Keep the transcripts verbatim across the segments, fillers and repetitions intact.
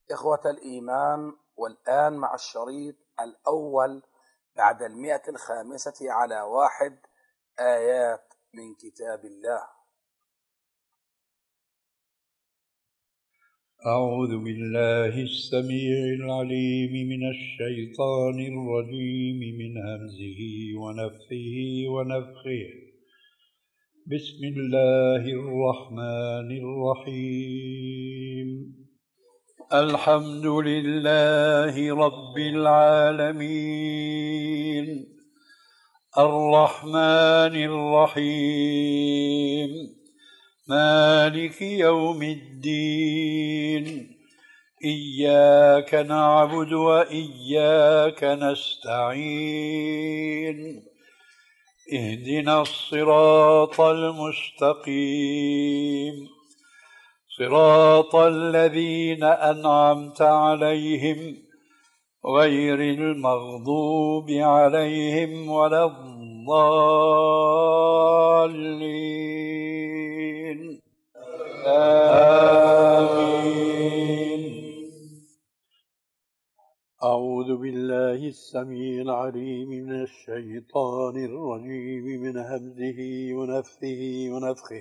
إخوة الإيمان، والآن مع الشريط الأول بعد المئة الخامسة على واحد، آيات من كتاب الله. أعوذ بالله السميع العليم من الشيطان الرجيم من همزه ونفخه ونفخه. بسم الله الرحمن الرحيم. الحمد لله رب العالمين الرحمن الرحيم مالك يوم الدين إياك نعبد وإياك نستعين اهدنا الصراط المستقيم صراط الذين أنعمت عليهم غير المغضوب عليهم ولا الضالين آمين. أعوذ بالله السميع العليم من الشيطان الرجيم من همزه ونفثه ونفخه.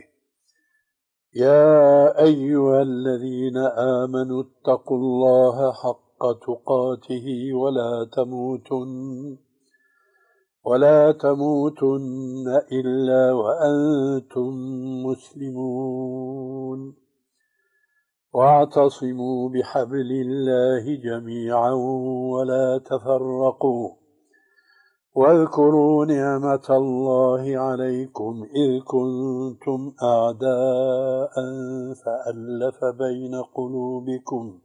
يا أيها الذين آمنوا اتقوا الله حق تقاته ولا تموتن ولا تموتن إلا وأنتم مسلمون واعتصموا بحبل الله جميعا ولا تفرقوا واذكروا نعمة الله عليكم إذ كنتم أعداء فألف بين قلوبكم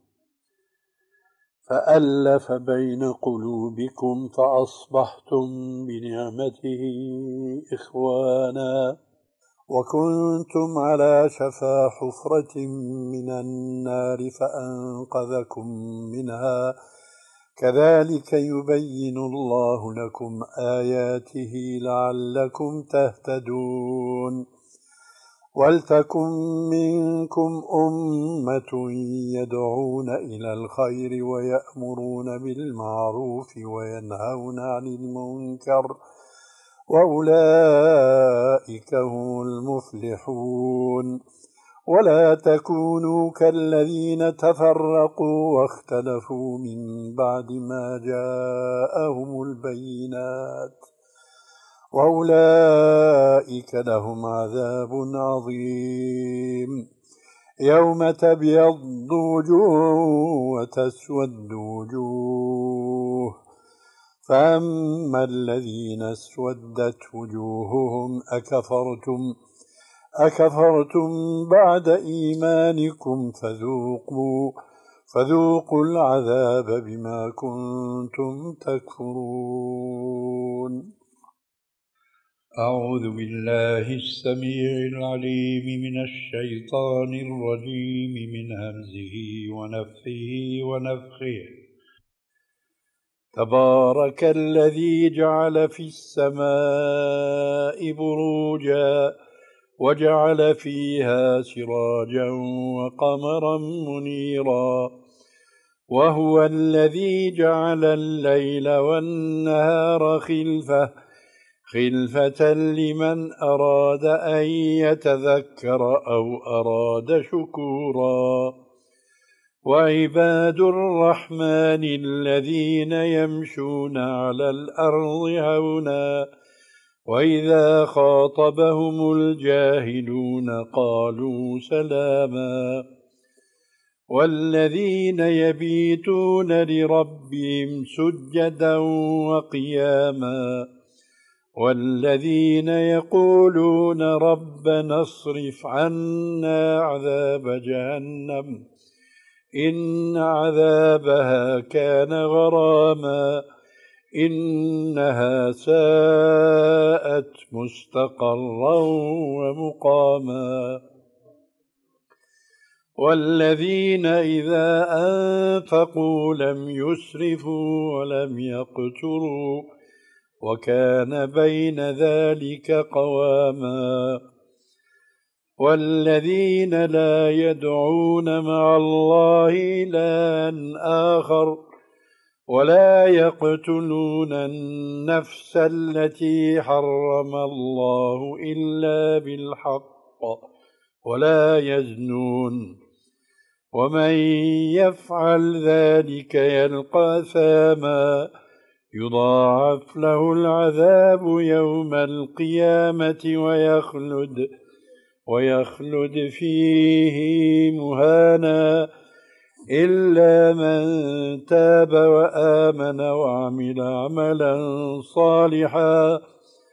فألف بين قلوبكم فأصبحتم بنعمته إخوانا وكنتم على شفا حفرة من النار فأنقذكم منها كذلك يبين الله لكم آياته لعلكم تهتدون ولتكن منكم أمة يدعون إلى الخير ويأمرون بالمعروف وينهون عن المنكر وأولئك هم المفلحون ولا تكونوا كالذين تفرقوا واختلفوا من بعد ما جاءهم البينات وأولئك لهم عذاب عظيم يوم تبيض وجوه وتسود وجوه فأما الذين اسودت وجوههم أكفرتم أكفرتم بعد إيمانكم فذوقوا فذوقوا العذاب بما كنتم تكفرون. أعوذ بالله السميع العليم من الشيطان الرجيم من همزه ونفخه ونفخه. تبارك الذي جعل في السماء بروجا وجعل فيها سراجا وقمرا منيرا وهو الذي جعل الليل والنهار خلفة خلفة لمن أراد أن يتذكر أو أراد شكورا وعباد الرحمن الذين يمشون على الأرض هونا وإذا خاطبهم الجاهلون قالوا سلاما والذين يبيتون لربهم سجدا وقياما والذين يقولون ربنا اصرف عنا عذاب جهنم إن عذابها كان غراما إنها ساءت مستقرا ومقاما والذين إذا أنفقوا لم يسرفوا ولم يقتروا وكان بين ذلك قواما والذين لا يدعون مع الله إلها آخر ولا يقتلون النفس التي حرم الله إلا بالحق ولا يزنون ومن يفعل ذلك يلقى أثاما يضاعف له العذاب يوم القيامة ويخلد ويخلد فيه مهانا إلا من تاب وآمن وعمل عملا صالحا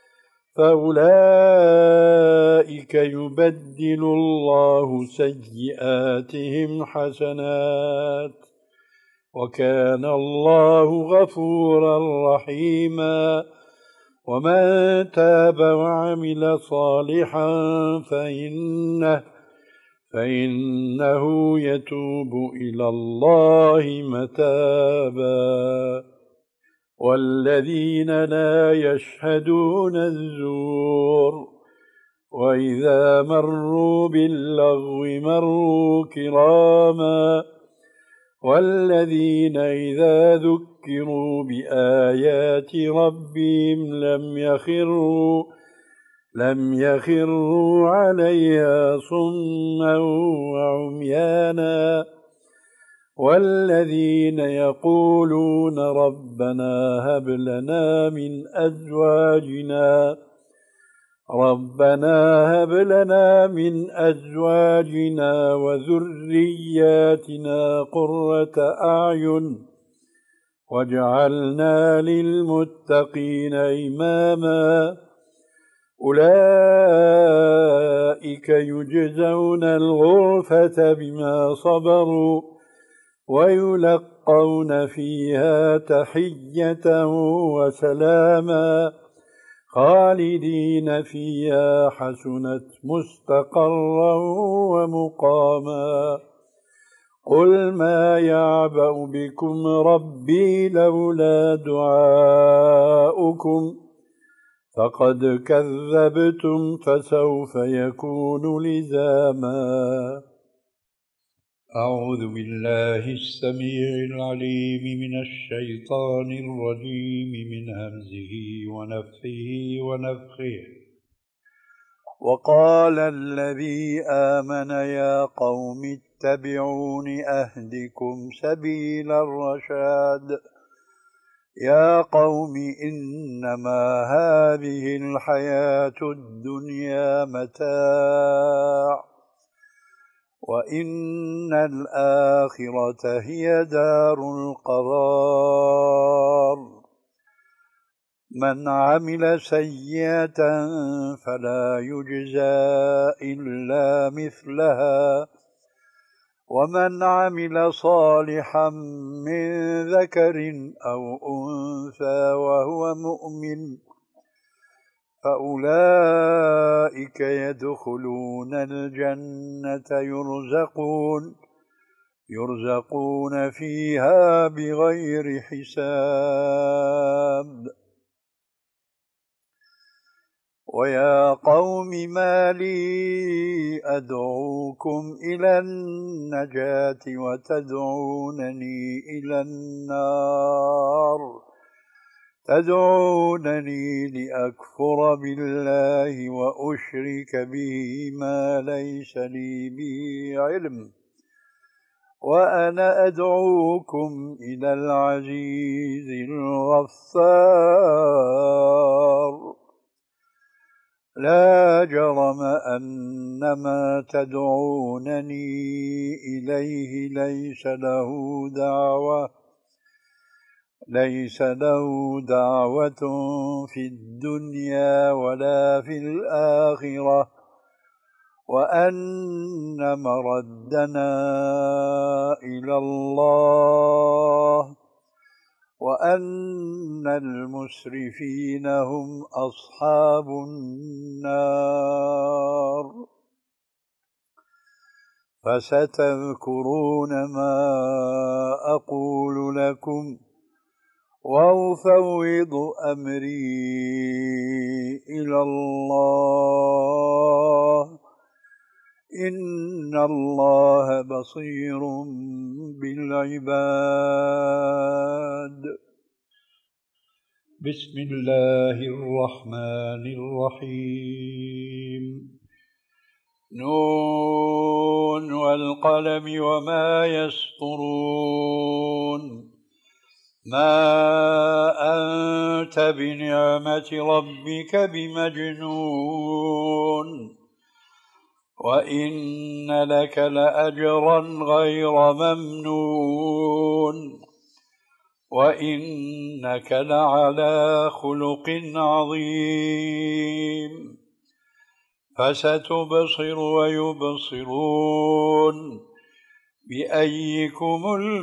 فأولئك يبدل الله سيئاتهم حسنات وكان الله غفورا رحيما ومن تاب وعمل صالحا فإنه فإنه يتوب إلى الله متابا والذين لا يشهدون الزور وإذا مروا باللغو مروا كراما والذين إذا ذكروا بآيات ربهم لم يخروا لم يخروا عليها صما وعميانا والذين يقولون ربنا هب لنا من أزواجنا ربنا هب لنا من أزواجنا وذرياتنا قرة أعين واجعلنا للمتقين إماما أولئك يجزون الغرفة بما صبروا ويلقون فيها تحية وسلاما خالدين فيها حسنت مستقرا ومقاما قل ما يعبأ بكم ربي لولا دعاؤكم فقد كذبتم فسوف يكون لزاما أعوذ بالله السميع العليم من الشيطان الرجيم من همزه ونفخه ونفخه وقال الذي آمن يا قوم اتبعون أهدكم سبيل الرشاد يا قوم إنما هذه الحياة الدنيا متاع وإن الآخرة هي دار القرار من عمل سيئة فلا يجزى إلا مثلها ومن عمل صالحا من ذكر أو أنثى وهو مؤمن فأولئك يدخلون الجنة يرزقون يرزقون فيها بغير حساب ويا قوم ما لي أدعوكم إلى النجاة وتدعونني إلى النار تدعونني لأكفر بالله وأشرك به ما ليس لي به علم وأنا أدعوكم إلى العزيز الغفار لا جرم أن ما تدعونني إليه ليس له دعوة ليس له دعوة في الدنيا ولا في الآخرة وأن مردنا إلى الله وأن المسرفين هم أصحاب النار فستذكرون ما أقول لكم وأفوض أمري إلى الله إن الله بصير بالعباد. بسم الله الرحمن الرحيم. نون والقلم وما يسطرون. ما أنت بنعمة ربك بمجنون وإن لك لأجرا غير ممنون وإنك لعلى خلق عظيم. فستبصر ويبصرون بأيكم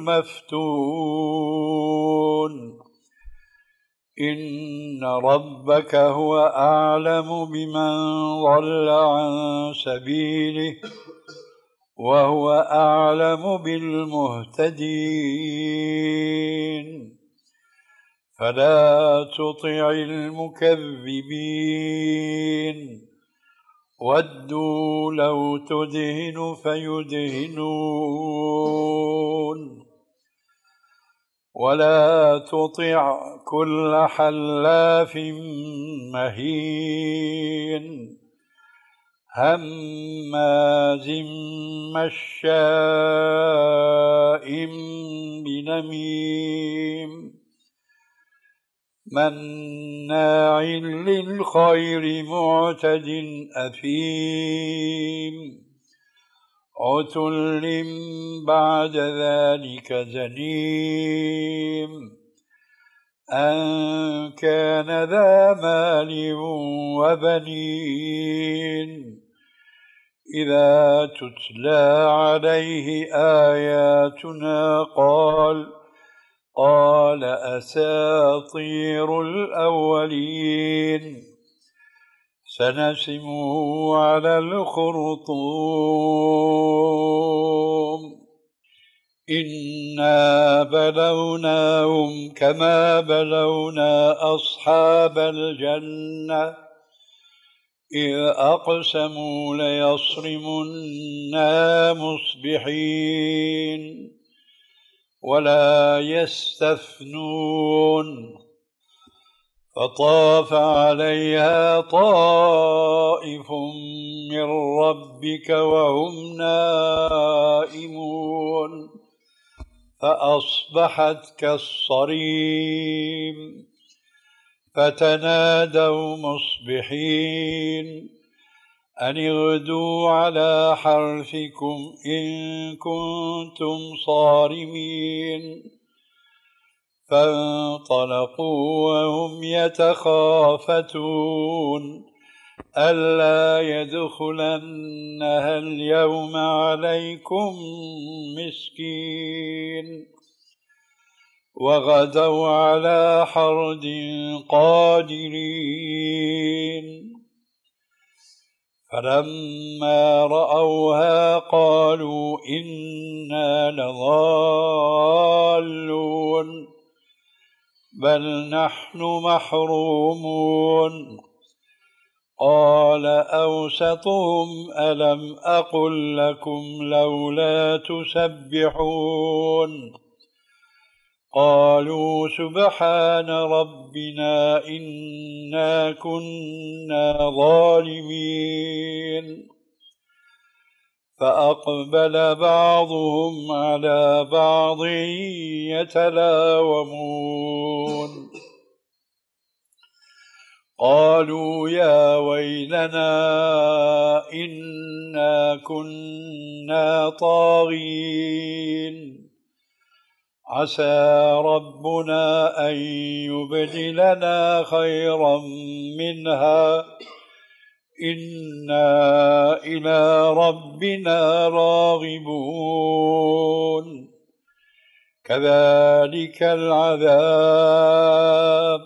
المفتون. إن ربك هو أعلم بمن ضل عن سبيله وهو أعلم بالمهتدين. فلا تطع المكذبين ودوا لو تدهن فيدهنون ولا تطع كل حلاف مهين هماز مشاء بنميم مناع للخير معتد أثيم عتل بعد ذلك زنيم أن كان ذا مال وبنين إذا تتلى عليه آياتنا قال قال أساطير الأولين سنسمه على الخرطوم. إنا بلوناهم كما بلونا أصحاب الجنة إذ أقسموا ليصرمنها مصبحين ولا يستثنون. فطاف عليها طائف من ربك وهم نائمون فأصبحت كالصريم. فتنادوا مصبحين أن اغدوا على حرثكم إن كنتم صارمين. فانطلقوا وهم يتخافتون ألا يدخلنها اليوم عليكم مسكين. وغدوا على حرد قادرين. فلما رأوها قالوا إنا لضالون بل نحن محرومون. قال أوسطهم ألم أقل لكم لولا تسبحون قالوا سبحان ربنا إنا كنا ظالمين. فأقبل بعضهم على بعض يتلاومون قالوا يا ويلنا إنا كنا طاغين عسى ربنا أن يبدلنا خيرا منها إنا إلى ربنا راغبون. كذلك العذاب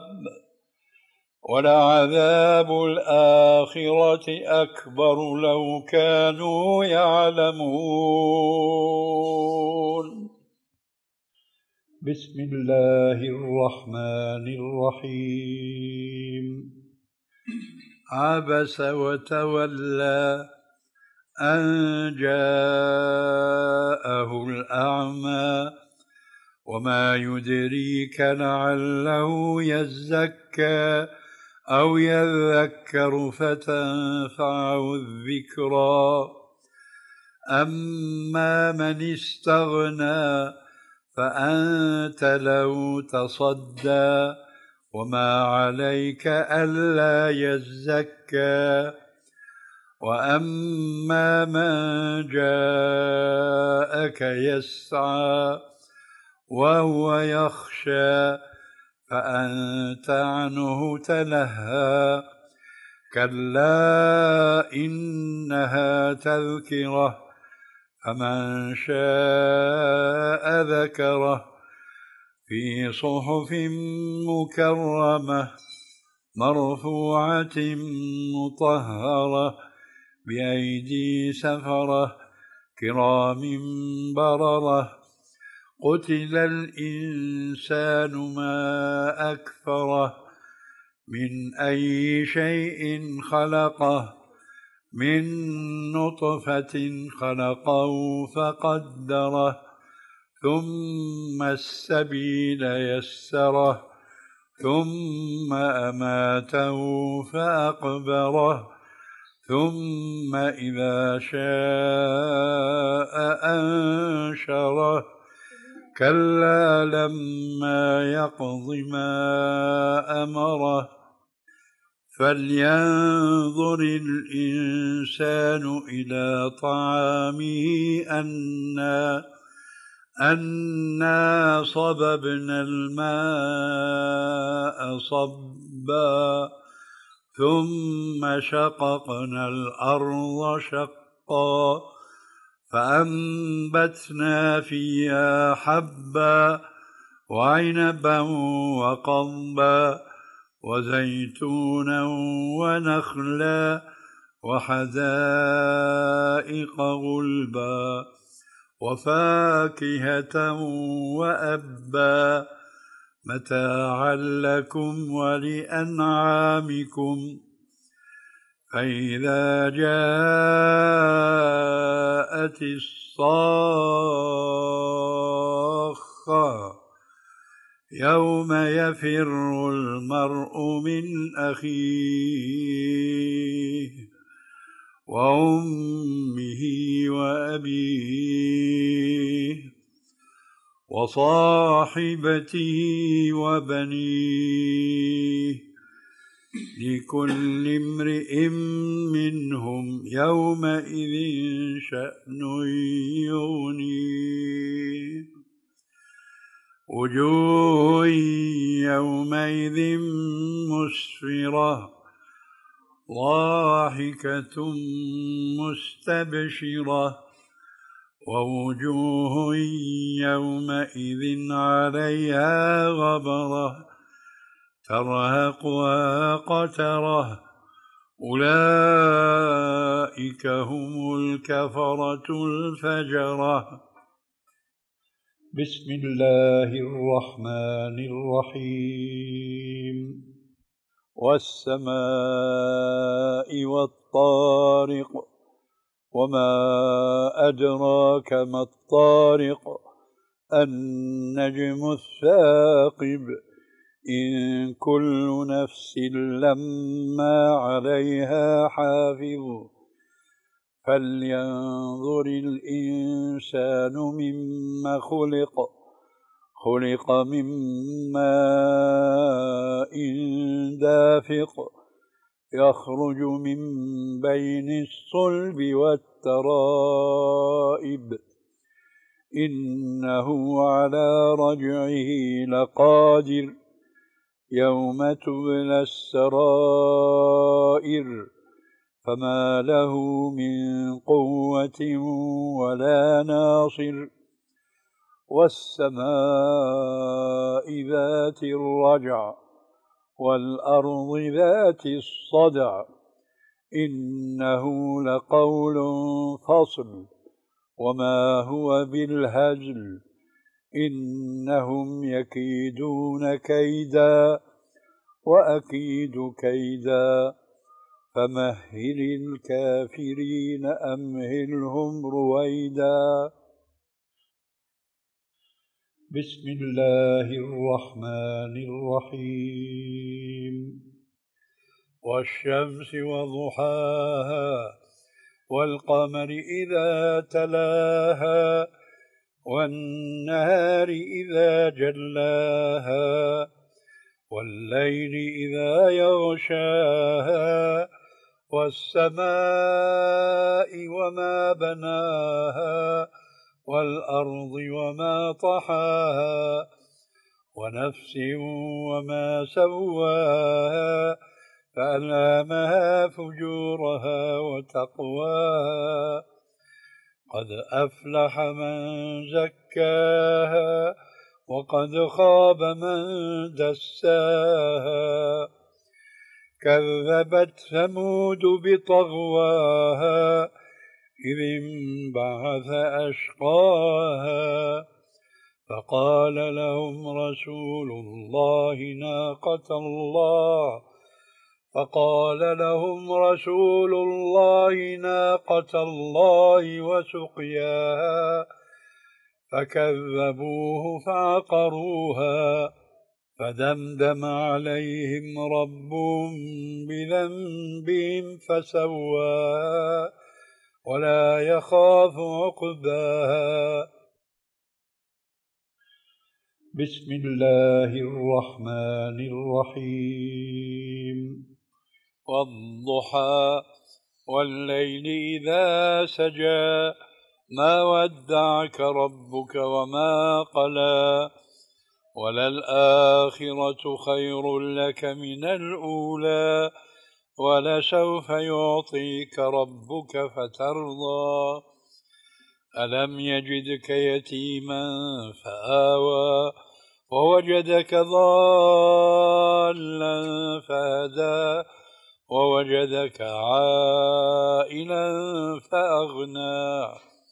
ولعذاب الآخرة أكبر لو كانوا يعلمون. بسم الله الرحمن الرحيم. عبس وتولى أن جاءه الأعمى وما يدريك لعله يزكى أو يذكر فتنفعه الذكرى أما من استغنى فأنت له تصدى وما عليك ألا يزكى وأما من جاءك يسعى وهو يخشى فأنت عنه تلهى كلا إنها تذكرة فمن شاء ذكره في صحف مكرمة مرفوعة مطهرة بأيدي سفرة كرام بررة قتل الإنسان ما أكفره من أي شيء خلقه من نطفة خلقه فقدره ثم السبيل يسره ثم أماته فأقبره ثم إذا شاء أنشره كلا لما يقض ما أمره فلينظر الإنسان إلى طعامه أنا أنا صببنا الماء صبا ثم شققنا الأرض شقا فأنبتنا فيها حبا وعنبا وقضبا وزيتونا ونخلا وحدائق غلبا وفاكهة وأبا متاعا لكم ولأنعامكم فإذا جاءت الصاخة يوم يفر المرء من أخيه وأمه وأبيه وصاحبته وبنيه لكل امرئ منهم يومئذ شأن يغنيه وجوه يومئذ مسفرة ضاحكة مستبشرة ووجوه يومئذ عليها غبرة ترهقها قترة أولئك هم الكفرة الفجرة. بسم الله الرحمن الرحيم والسماء والطارق وما أدراك ما الطارق النجم الثاقب إن كل نفس لما عليها حافظ فلينظر الإنسان مما خلق خلق من ماء دافق يخرج من بين الصلب والترائب إنه على رجعه لقادر يوم تبلى السرائر فما له من قوة ولا ناصر والسماء ذات الرجع والأرض ذات الصدع إنه لقول فصل وما هو بالهزل إنهم يكيدون كيدا وأكيد كيدا فمهل الكافرين أمهلهم رويدا. بسم الله الرحمن الرحيم. والشمس وضحاها والقمر إذا تلاها والنهار إذا جلاها والليل إذا يغشاها والسماء وما بناها والأرض وما طحاها ونفس وما سواها فألهمها فجورها وتقواها. قد أفلح من زكاها وقد خاب من دساها. كذبت ثمود بطغواها إذ انبعث أشقاها فقال لهم رسول الله ناقة الله فقال لهم رسول الله ناقة الله وسقياها فكذبوه فعقروها فدمدم عليهم ربهم بذنبهم فسواها ولا يخاف عقباها. بسم الله الرحمن الرحيم. والضحى والليل إذا سجى ما ودعك ربك وما قلى وللآخرة خير لك من الأولى ولسوف يعطيك ربك فترضى. ألم يجدك يتيما فآوى ووجدك ضالا فهدى ووجدك عائلا فأغنى.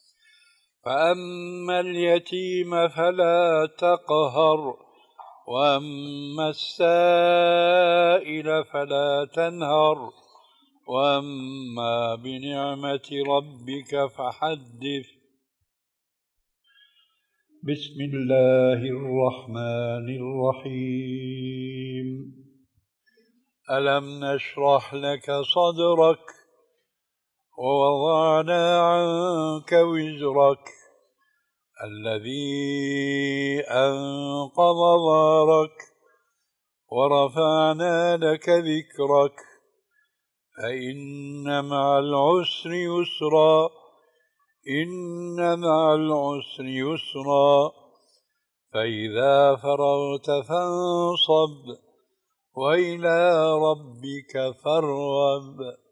فأما اليتيم فلا تقهر وأما السائل فلا تنهر وأما بنعمة ربك فحدث. بسم الله الرحمن الرحيم. ألم نشرح لك صدرك ووضعنا عنك وزرك الذي أنقض ظهرك ورفعنا لك ذكرك فإن مع العسر يسرا إن مع العسر يسرا فإذا فرغت فانصب وإلى ربك فارغب.